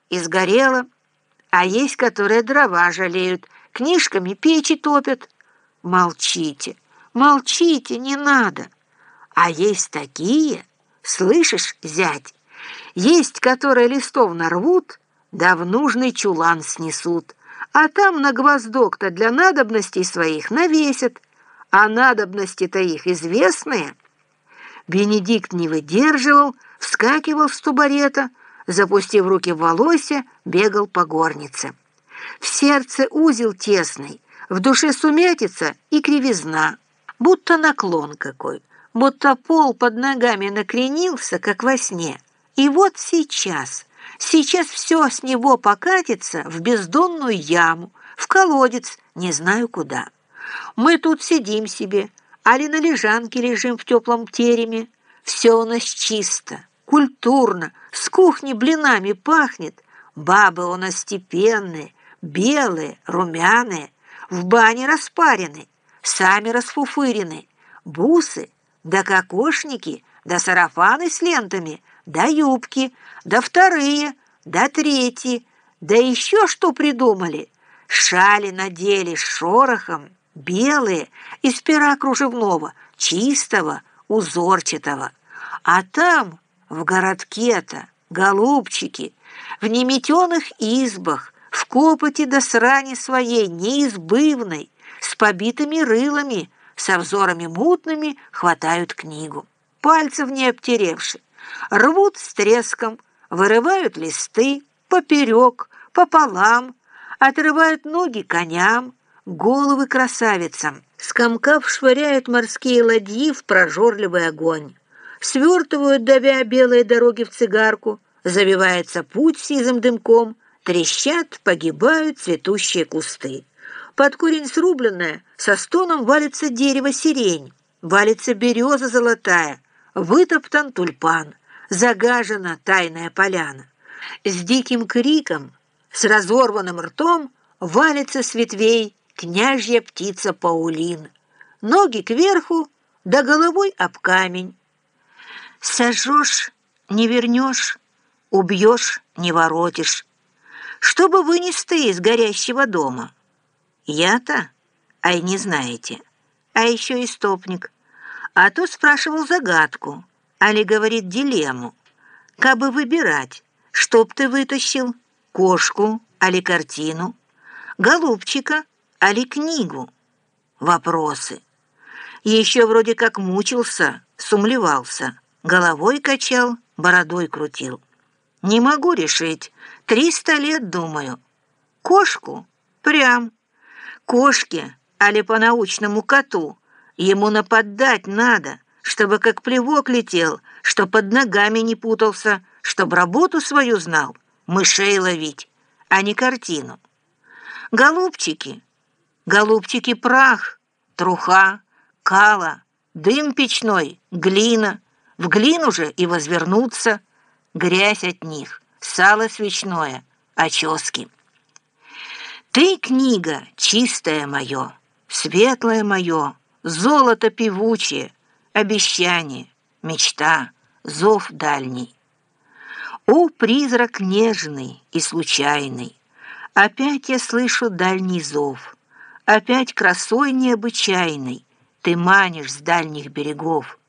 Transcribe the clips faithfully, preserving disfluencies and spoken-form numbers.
и сгорела, а есть, которые дрова жалеют, книжками печи топят. Молчите, молчите, не надо. А есть такие, слышишь, зять, есть, которые листов нарвут, да в нужный чулан снесут, а там на гвоздок-то для надобностей своих навесят, а надобности-то их известные. Бенедикт не выдерживал, вскакивал с тубарета, запустив руки в волосе, бегал по горнице. В сердце узел тесный, в душе сумятица и кривизна, будто наклон какой, будто пол под ногами накренился, как во сне. И вот сейчас, сейчас все с него покатится в бездонную яму, в колодец, не знаю куда. Мы тут сидим себе, али на лежанке лежим в теплом тереме. Все у нас чисто, культурно, с кухни блинами пахнет. Бабы у нас степенные, белые, румяные, в бане распарены, сами расфуфырены, бусы, да кокошники, да сарафаны с лентами, да юбки, да вторые, да третьи, да еще что придумали. Шали надели с шорохом, белые, из пера кружевного, чистого, узорчатого. А там, в городке-то, голубчики, в неметеных избах, в копоти да сране своей неизбывной, с побитыми рылами, со взорами мутными хватают книгу, пальцев не обтеревши, рвут с треском, вырывают листы поперек, пополам, отрывают ноги коням, головы красавицам, скомкав швыряют морские ладьи в прожорливый огонь, свертывают, давя белые дороги в цигарку, завивается путь сизым дымком, трещат, погибают цветущие кусты. Под корень срубленное со стоном валится дерево сирень, валится береза золотая, вытоптан тюльпан, загажена тайная поляна. С диким криком, с разорванным ртом валится с ветвей княжья птица Паулин. Ноги кверху, да головой об камень. Сожжешь — не вернешь, убьешь — не воротишь. Чтобы вынес ты из горящего дома? Я-то? Ай, не знаете. А еще истопник. А то спрашивал загадку, али, говорит, дилемму. Кабы выбирать, чтоб ты вытащил, кошку али картину, голубчика али книгу? Вопросы. Еще вроде как мучился, сумлевался, головой качал, бородой крутил. Не могу решить, триста лет думаю. Кошку? Прям. Кошке, али по-научному коту, ему нападать надо, чтобы как плевок летел, чтоб под ногами не путался, чтоб работу свою знал, мышей ловить, а не картину. Голубчики. Голубчики прах, труха, кала, дым печной, глина. В глину же и возвернуться, грязь от них, сало свечное, очески. Ты, книга, чистое мое, светлое мое, золото певучее, обещание, мечта, зов дальний. О, призрак нежный и случайный, опять я слышу дальний зов, опять красой необычайной ты манишь с дальних берегов.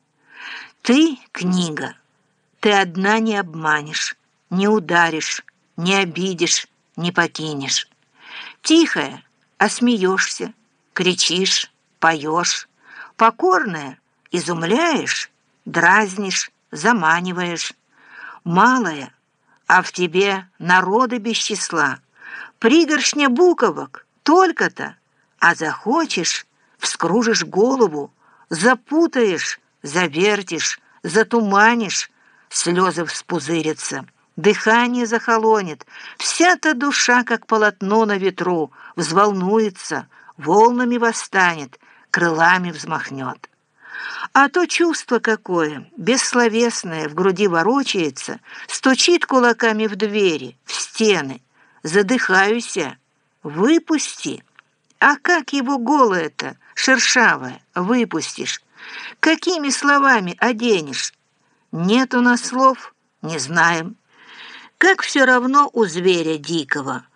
Ты, книга, ты одна не обманешь, не ударишь, не обидишь, не покинешь. Тихая, а смеешься, кричишь, поешь, покорная, изумляешь, дразнишь, заманиваешь. Малая, а в тебе народы без числа, пригоршня буковок, только-то, а захочешь, вскружишь голову, запутаешь, завертишь, затуманишь, слезы вспузырятся. Дыхание захолонет, вся-то душа, как полотно на ветру, взволнуется, волнами восстанет, крылами взмахнет. А то чувство какое, бессловесное, в груди ворочается, стучит кулаками в двери, в стены. Задыхаюся, выпусти. А как его голое-то, шершавое, выпустишь? Какими словами оденешь? Нет у нас слов, не знаем. Как все равно у зверя дикого.